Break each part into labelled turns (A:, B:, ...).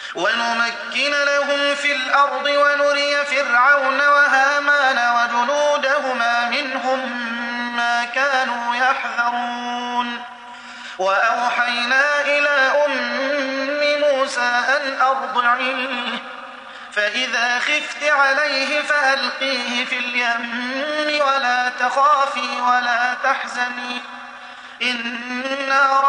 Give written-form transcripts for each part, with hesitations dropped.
A: ونمكن لهم في الأرض ونري فرعون وهامان وجنودهما منهم ما كانوا يحذرون وأوحينا إلى أم موسى أن أرضعيه فإذا خفت عليه فألقيه في اليم ولا تخافي ولا تحزني إنا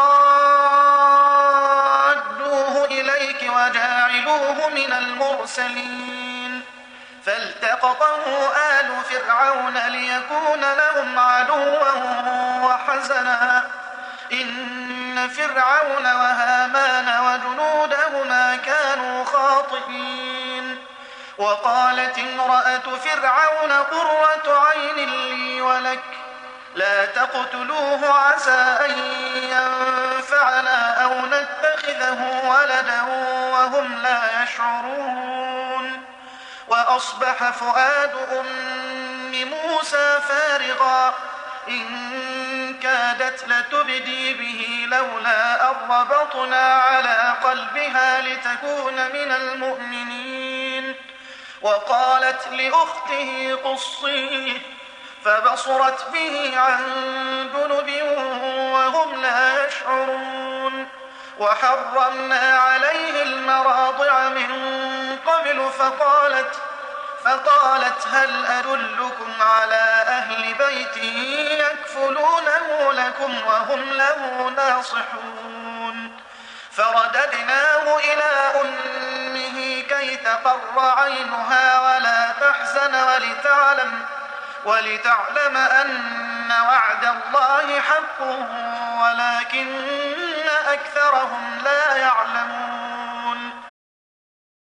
A: رادوه إليك وجاعلوه من المرسلين فالتقطه آل فرعون ليكون لهم عدوا وحزنا إن فرعون وهامان وجنودهما كانوا خاطئين وقالت امرأة فرعون قرة عين لي ولك لا تقتلوه عسى أن ينفعنا أو نتخذه ولدا وهم لا يشعرون وأصبح فؤاد أم موسى فارغا إن كادت لتبدي به لولا أن ربطنا على قلبها لتكون من المؤمنين وقالت لأخته قصيه فبصرت به عن جنب وهم لا يشعرون وحرمنا عليه المراضع من قبل فقالت هل أدلكم على أهل بيت يكفلونه لكم وهم له ناصحون فرددناه إلى أمه كي تقر عينها ولا تحزن ولتعلم أن وعد الله حق ولكن أكثرهم لا يعلمون